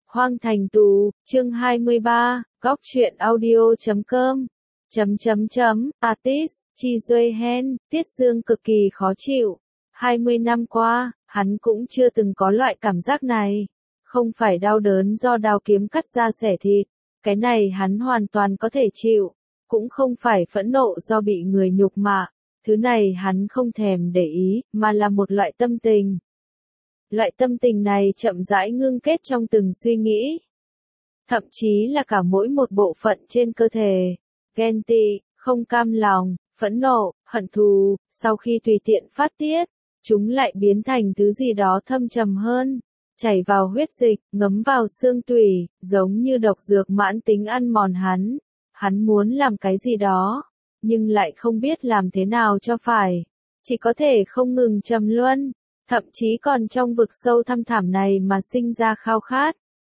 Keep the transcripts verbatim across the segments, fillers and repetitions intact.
Hoang Thành Tù, chương hai mươi ba, góc truyện audio chấm com, chấm chấm chấm, artist, Chi Duy Hen, Tiết Dương cực kỳ khó chịu. hai mươi năm qua, hắn cũng chưa từng có loại cảm giác này. Không phải đau đớn do đao kiếm cắt ra xẻ thịt, cái này hắn hoàn toàn có thể chịu. Cũng không phải phẫn nộ do bị người nhục mạ, thứ này hắn không thèm để ý, mà là một loại tâm tình. Loại tâm tình này chậm rãi ngưng kết trong từng suy nghĩ. Thậm chí là cả mỗi một bộ phận trên cơ thể. Ghen tị, không cam lòng, phẫn nộ, hận thù, sau khi tùy tiện phát tiết, chúng lại biến thành thứ gì đó thâm trầm hơn. Chảy vào huyết dịch, ngấm vào xương tủy, giống như độc dược mãn tính ăn mòn hắn. Hắn muốn làm cái gì đó, nhưng lại không biết làm thế nào cho phải. Chỉ có thể không ngừng trầm luân. Thậm chí còn trong vực sâu thăm thẳm này mà sinh ra khao khát.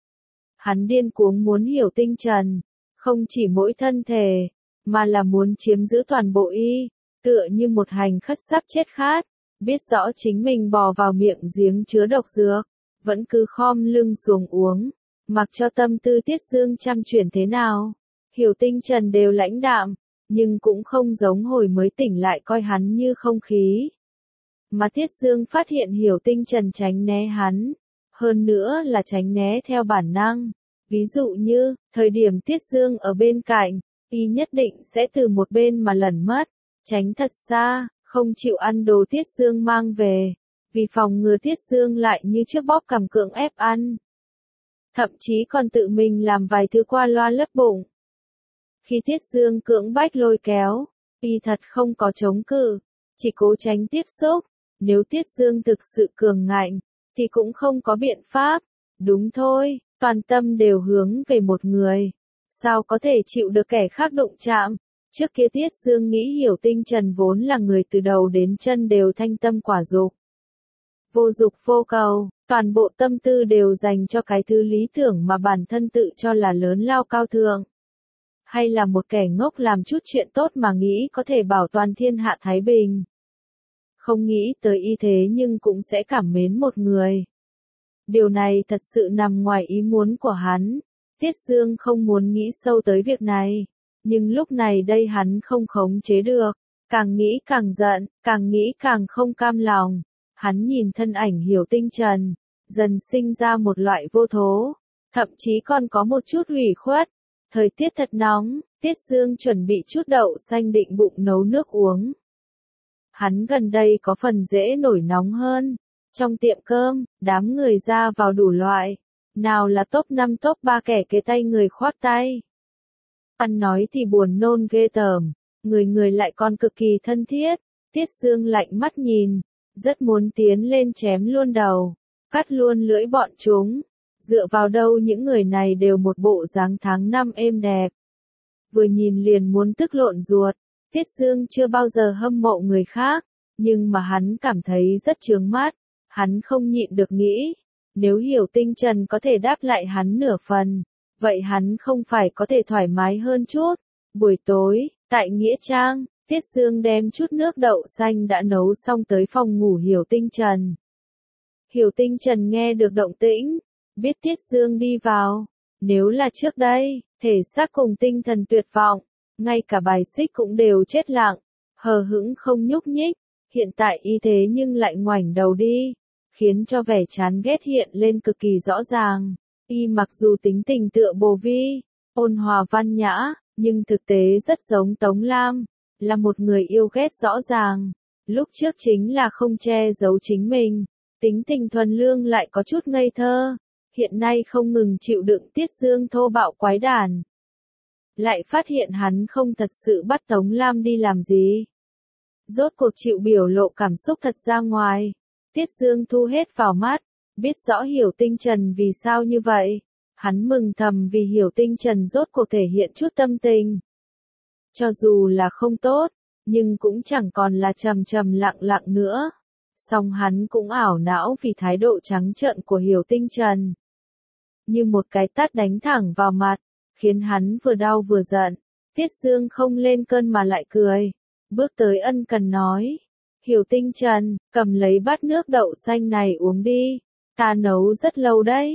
Hắn điên cuồng muốn hiểu Tinh Trần, không chỉ mỗi thân thể, mà là muốn chiếm giữ toàn bộ y, tựa như một hành khất sắp chết khát, biết rõ chính mình bò vào miệng giếng chứa độc dược, vẫn cứ khom lưng xuống uống, mặc cho tâm tư Tiết Dương chăm chuyển thế nào. Hiểu Tinh Trần đều lãnh đạm, nhưng cũng không giống hồi mới tỉnh lại coi hắn như không khí. Mà Tiết Dương phát hiện Hiểu Tinh Trần tránh né hắn, hơn nữa là tránh né theo bản năng. Ví dụ như, thời điểm Tiết Dương ở bên cạnh, y nhất định sẽ từ một bên mà lẩn mất, tránh thật xa, không chịu ăn đồ Tiết Dương mang về, vì phòng ngừa Tiết Dương lại như trước bóp cằm cưỡng ép ăn. Thậm chí còn tự mình làm vài thứ qua loa lấp bụng. Khi Tiết Dương cưỡng bách lôi kéo, y thật không có chống cự, chỉ cố tránh tiếp xúc. Nếu Tiết Dương thực sự cường ngạnh, thì cũng không có biện pháp. Đúng thôi, toàn tâm đều hướng về một người. Sao có thể chịu được kẻ khác đụng chạm? Trước kia Tiết Dương nghĩ Hiểu Tinh Trần vốn là người từ đầu đến chân đều thanh tâm quả dục. Vô dục vô cầu, toàn bộ tâm tư đều dành cho cái thứ lý tưởng mà bản thân tự cho là lớn lao cao thượng. Hay là một kẻ ngốc làm chút chuyện tốt mà nghĩ có thể bảo toàn thiên hạ thái bình. Không nghĩ tới y thế nhưng cũng sẽ cảm mến một người. Điều này thật sự nằm ngoài ý muốn của hắn. Tiết Dương không muốn nghĩ sâu tới việc này. Nhưng lúc này đây hắn không khống chế được. Càng nghĩ càng giận, càng nghĩ càng không cam lòng. Hắn nhìn thân ảnh Hiểu Tinh Trần, dần sinh ra một loại vô thố. Thậm chí còn có một chút ủy khuất. Thời tiết thật nóng, Tiết Dương chuẩn bị chút đậu xanh định bụng nấu nước uống. Hắn gần đây có phần dễ nổi nóng hơn. Trong tiệm cơm, đám người ra vào đủ loại. Nào là top năm top ba kẻ kế tay người khoác tay. Ăn nói thì buồn nôn ghê tởm. Người người lại còn cực kỳ thân thiết. Tiết Dương lạnh mắt nhìn. Rất muốn tiến lên chém luôn đầu. Cắt luôn lưỡi bọn chúng. Dựa vào đâu những người này đều một bộ dáng tháng năm êm đẹp. Vừa nhìn liền muốn tức lộn ruột. Tiết Dương chưa bao giờ hâm mộ người khác, nhưng mà hắn cảm thấy rất chướng mắt. Hắn không nhịn được nghĩ, nếu Hiểu Tinh Trần có thể đáp lại hắn nửa phần, vậy hắn không phải có thể thoải mái hơn chút. Buổi tối, tại Nghĩa Trang, Tiết Dương đem chút nước đậu xanh đã nấu xong tới phòng ngủ Hiểu Tinh Trần. Hiểu Tinh Trần nghe được động tĩnh, biết Tiết Dương đi vào. Nếu là trước đây, thể xác cùng tinh thần tuyệt vọng. Ngay cả bài xích cũng đều chết lặng, hờ hững không nhúc nhích, hiện tại y thế nhưng lại ngoảnh đầu đi, khiến cho vẻ chán ghét hiện lên cực kỳ rõ ràng. Y mặc dù tính tình tựa Bồ Vi, ôn hòa văn nhã, nhưng thực tế rất giống Tống Lam, là một người yêu ghét rõ ràng. Lúc trước chính là không che giấu chính mình, tính tình thuần lương lại có chút ngây thơ, hiện nay không ngừng chịu đựng Tiết Dương thô bạo quái đản. Lại phát hiện hắn không thật sự bắt Tống Lam đi làm gì. Rốt cuộc chịu biểu lộ cảm xúc thật ra ngoài. Tiết Dương thu hết vào mắt, biết rõ Hiểu Tinh Trần vì sao như vậy. Hắn mừng thầm vì Hiểu Tinh Trần rốt cuộc thể hiện chút tâm tình. Cho dù là không tốt, nhưng cũng chẳng còn là trầm trầm lặng lặng nữa. Song hắn cũng ảo não vì thái độ trắng trợn của Hiểu Tinh Trần. Như một cái tát đánh thẳng vào mặt. Khiến hắn vừa đau vừa giận. Tiết Dương không lên cơn mà lại cười. Bước tới ân cần nói. Hiểu Tinh Trần, cầm lấy bát nước đậu xanh này uống đi. Ta nấu rất lâu đấy.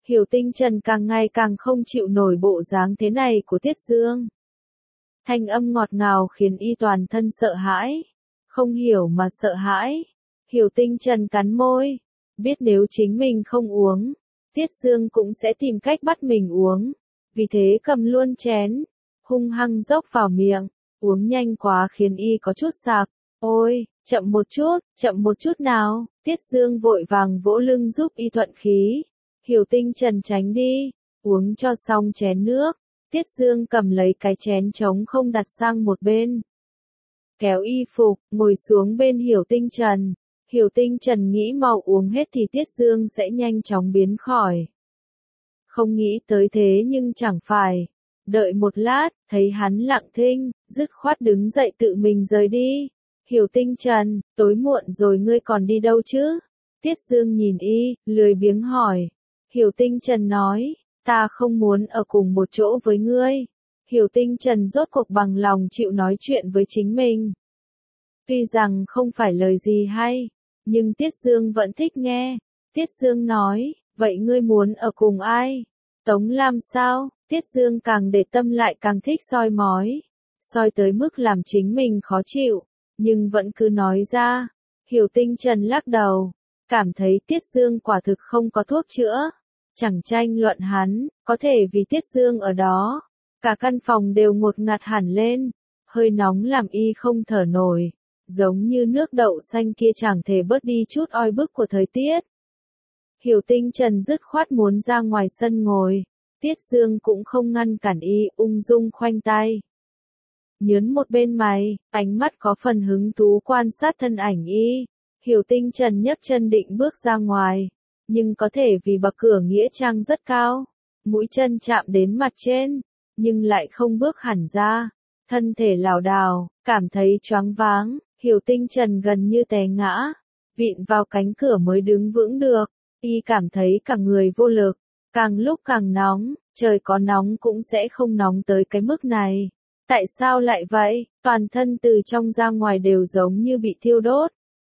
Hiểu Tinh Trần càng ngày càng không chịu nổi bộ dáng thế này của Tiết Dương. Thanh âm ngọt ngào khiến y toàn thân sợ hãi. Không hiểu mà sợ hãi. Hiểu Tinh Trần cắn môi. Biết nếu chính mình không uống, Tiết Dương cũng sẽ tìm cách bắt mình uống. Vì thế cầm luôn chén, hung hăng dốc vào miệng. Uống nhanh quá khiến y có chút sặc. Ôi, chậm một chút, chậm một chút nào. Tiết Dương vội vàng vỗ lưng giúp y thuận khí. Hiểu Tinh Trần tránh đi, uống cho xong chén nước. Tiết Dương cầm lấy cái chén trống không đặt sang một bên. Kéo y phục, ngồi xuống bên Hiểu Tinh Trần. Hiểu Tinh Trần nghĩ mau uống hết thì Tiết Dương sẽ nhanh chóng biến khỏi. Không nghĩ tới thế nhưng chẳng phải. Đợi một lát, thấy hắn lặng thinh, dứt khoát đứng dậy tự mình rời đi. Hiểu Tinh Trần, tối muộn rồi ngươi còn đi đâu chứ? Tiết Dương nhìn y, lười biếng hỏi. Hiểu Tinh Trần nói, ta không muốn ở cùng một chỗ với ngươi. Hiểu Tinh Trần rốt cuộc bằng lòng chịu nói chuyện với chính mình. Tuy rằng không phải lời gì hay, nhưng Tiết Dương vẫn thích nghe. Tiết Dương nói, vậy ngươi muốn ở cùng ai? Tống Lam sao? Tiết Dương càng để tâm lại càng thích soi mói. Soi tới mức làm chính mình khó chịu, nhưng vẫn cứ nói ra. Hiểu Tinh Trần lắc đầu, cảm thấy Tiết Dương quả thực không có thuốc chữa. Chẳng tranh luận hắn, có thể vì Tiết Dương ở đó. Cả căn phòng đều ngột ngạt hẳn lên, hơi nóng làm y không thở nổi. Giống như nước đậu xanh kia chẳng thể bớt đi chút oi bức của thời tiết. Hiểu Tinh Trần dứt khoát muốn ra ngoài sân ngồi. Tiết Dương cũng không ngăn cản y, ung dung khoanh tay. Nhớn một bên mày, ánh mắt có phần hứng thú quan sát thân ảnh y. Hiểu Tinh Trần nhấc chân định bước ra ngoài. Nhưng có thể vì bậc cửa nghĩa trang rất cao. Mũi chân chạm đến mặt trên, nhưng lại không bước hẳn ra. Thân thể lảo đảo, cảm thấy choáng váng. Hiểu Tinh Trần gần như té ngã. Vịn vào cánh cửa mới đứng vững được. Y cảm thấy cả người vô lực. Càng lúc càng nóng, trời có nóng cũng sẽ không nóng tới cái mức này. Tại sao lại vậy? Toàn thân từ trong ra ngoài đều giống như bị thiêu đốt.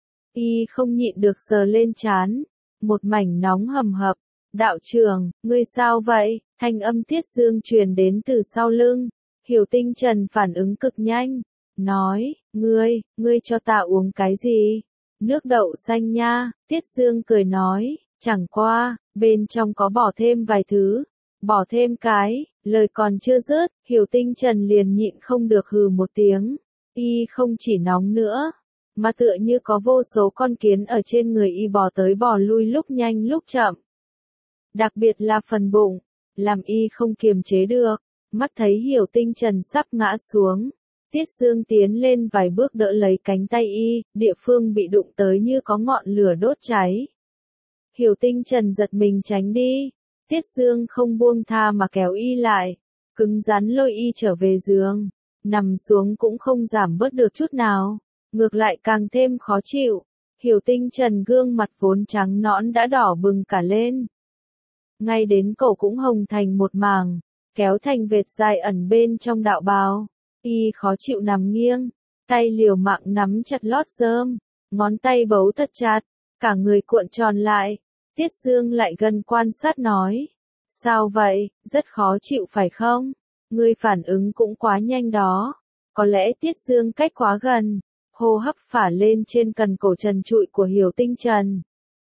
Y không nhịn được sờ lên trán. Một mảnh nóng hầm hập. Đạo trưởng, ngươi sao vậy? Thanh âm Tiết Dương truyền đến từ sau lưng. Hiểu Tinh Trần phản ứng cực nhanh. Nói, ngươi, ngươi cho ta uống cái gì? Nước đậu xanh nha. Tiết Dương cười nói, chẳng qua, bên trong có bỏ thêm vài thứ. Bỏ thêm cái, lời còn chưa dứt, Hiểu Tinh Trần liền nhịn không được hừ một tiếng. Y không chỉ nóng nữa, mà tựa như có vô số con kiến ở trên người y bò tới bò lui lúc nhanh lúc chậm. Đặc biệt là phần bụng, làm y không kiềm chế được, mắt thấy Hiểu Tinh Trần sắp ngã xuống. Tiết Dương tiến lên vài bước đỡ lấy cánh tay y, địa phương bị đụng tới như có ngọn lửa đốt cháy. Hiểu Tinh Trần giật mình tránh đi. Tiết Dương không buông tha mà kéo y lại, cứng rắn lôi y trở về giường, nằm xuống cũng không giảm bớt được chút nào, ngược lại càng thêm khó chịu. Hiểu Tinh Trần gương mặt vốn trắng nõn đã đỏ bừng cả lên. Ngay đến cổ cũng hồng thành một mảng, kéo thành vệt dài ẩn bên trong đạo bào. Y khó chịu nằm nghiêng, tay liều mạng nắm chặt lót rơm, ngón tay bấu thật chặt, cả người cuộn tròn lại. Tiết Dương lại gần quan sát nói, sao vậy, rất khó chịu phải không? Ngươi phản ứng cũng quá nhanh đó. Có lẽ Tiết Dương cách quá gần, hô hấp phả lên trên cần cổ trần trụi của Hiểu Tinh Trần.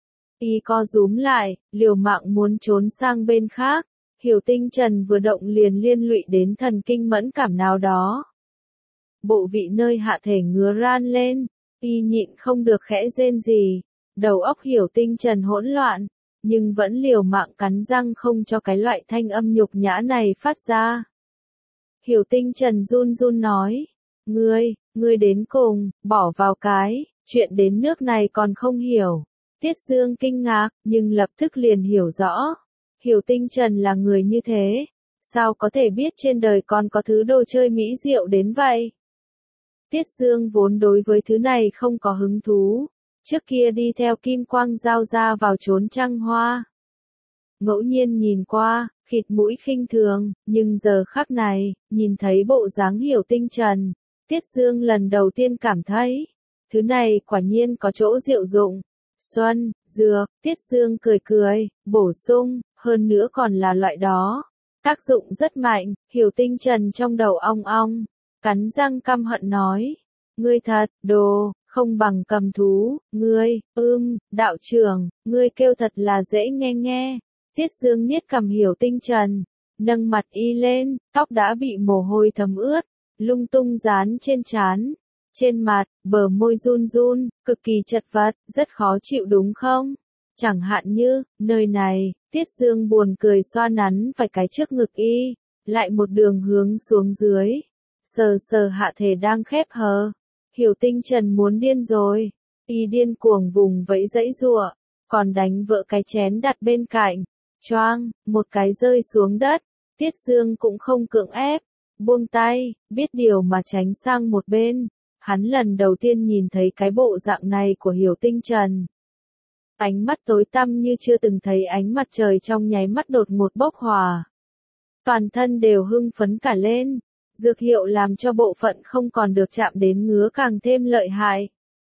Y co rúm lại, liều mạng muốn trốn sang bên khác. Hiểu Tinh Trần vừa động liền liên lụy đến thần kinh mẫn cảm nào đó. Bộ vị nơi hạ thể ngứa ran lên, y nhịn không được khẽ rên gì. Đầu óc Hiểu Tinh Trần hỗn loạn, nhưng vẫn liều mạng cắn răng không cho cái loại thanh âm nhục nhã này phát ra. Hiểu Tinh Trần run run nói, ngươi, ngươi đến cùng, bỏ vào cái, chuyện đến nước này còn không hiểu. Tiết Dương kinh ngạc, nhưng lập tức liền hiểu rõ. Hiểu Tinh Trần là người như thế, sao có thể biết trên đời còn có thứ đồ chơi mỹ diệu đến vậy? Tiết Dương vốn đối với thứ này không có hứng thú. Trước kia đi theo Kim Quang Giao ra vào trốn trăng hoa. Ngẫu nhiên nhìn qua, khịt mũi khinh thường, nhưng giờ khắc này, nhìn thấy bộ dáng Hiểu Tinh Trần, Tiết Dương lần đầu tiên cảm thấy, thứ này quả nhiên có chỗ diệu dụng. Xuân, dược, Tiết Dương cười cười, bổ sung, hơn nữa còn là loại đó. Tác dụng rất mạnh, Hiểu Tinh Trần trong đầu ong ong, cắn răng căm hận nói. Ngươi thật, đồ, không bằng cầm thú, ngươi, ưm, đạo trưởng, ngươi kêu thật là dễ nghe nghe. Tiết Dương niết cầm Hiểu Tinh Trần, nâng mặt y lên, tóc đã bị mồ hôi thấm ướt, lung tung dán trên trán. Trên mặt, bờ môi run run, cực kỳ chật vật, rất khó chịu đúng không? Chẳng hạn như, nơi này, Tiết Dương buồn cười xoa nắn vài cái trước ngực y, lại một đường hướng xuống dưới. Sờ sờ hạ thể đang khép hờ. Hiểu Tinh Trần muốn điên rồi. Y điên cuồng vùng vẫy dãy giụa, còn đánh vỡ cái chén đặt bên cạnh. Choang, một cái rơi xuống đất. Tiết Dương cũng không cưỡng ép, buông tay, biết điều mà tránh sang một bên. Hắn lần đầu tiên nhìn thấy cái bộ dạng này của Hiểu Tinh Trần. Ánh mắt tối tăm như chưa từng thấy ánh mặt trời trong nháy mắt đột ngột bốc hỏa. Toàn thân đều hưng phấn cả lên. Dược hiệu làm cho bộ phận không còn được chạm đến ngứa càng thêm lợi hại.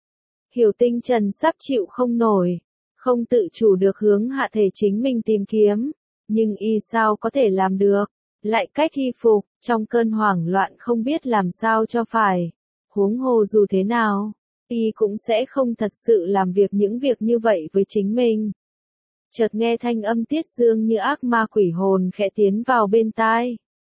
Hiểu Tinh Trần sắp chịu không nổi, không tự chủ được hướng hạ thể chính mình tìm kiếm, nhưng y sao có thể làm được, lại cách y phục, trong cơn hoảng loạn không biết làm sao cho phải. Huống hồ dù thế nào, y cũng sẽ không thật sự làm việc những việc như vậy với chính mình. Chợt nghe thanh âm Tiết Dương như ác ma quỷ hồn khẽ tiến vào bên tai.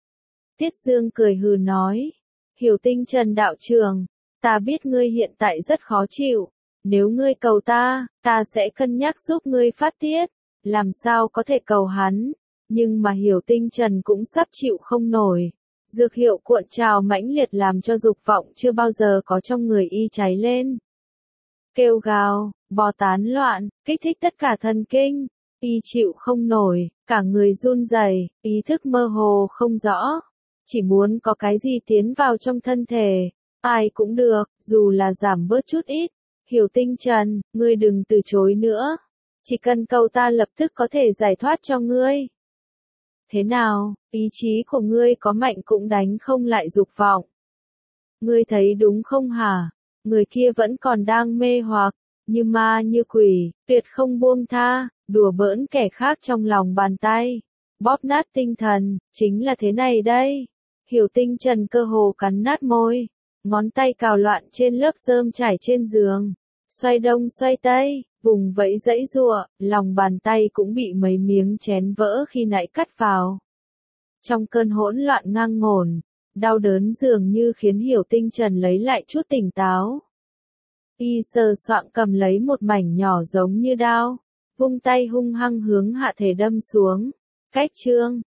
Tiết Dương cười hừ nói, Hiểu Tinh Trần đạo trưởng, ta biết ngươi hiện tại rất khó chịu, nếu ngươi cầu ta, ta sẽ cân nhắc giúp ngươi phát tiết, làm sao có thể cầu hắn, nhưng mà Hiểu Tinh Trần cũng sắp chịu không nổi. Dược hiệu cuộn trào mãnh liệt làm cho dục vọng chưa bao giờ có trong người y cháy lên. Kêu gào, bò tán loạn, kích thích tất cả thần kinh, y chịu không nổi, cả người run rẩy, ý thức mơ hồ không rõ. Chỉ muốn có cái gì tiến vào trong thân thể, ai cũng được, dù là giảm bớt chút ít. Hiểu Tinh Trần, ngươi đừng từ chối nữa. Chỉ cần cầu ta lập tức có thể giải thoát cho ngươi. Thế nào, ý chí của ngươi có mạnh cũng đánh không lại dục vọng. Ngươi thấy đúng không hả? Người kia vẫn còn đang mê hoặc, như ma như quỷ, tuyệt không buông tha, đùa bỡn kẻ khác trong lòng bàn tay. Bóp nát tinh thần, chính là thế này đây. Hiểu Tinh Trần cơ hồ cắn nát môi, ngón tay cào loạn trên lớp rơm trải trên giường, xoay đông xoay tây, vùng vẫy dãy giụa, lòng bàn tay cũng bị mấy miếng chén vỡ khi nãy cắt vào. Trong cơn hỗn loạn ngang ngổn, đau đớn dường như khiến Hiểu Tinh Trần lấy lại chút tỉnh táo. Y sờ soạng cầm lấy một mảnh nhỏ giống như đao, vung tay hung hăng hướng hạ thể đâm xuống. Cách chương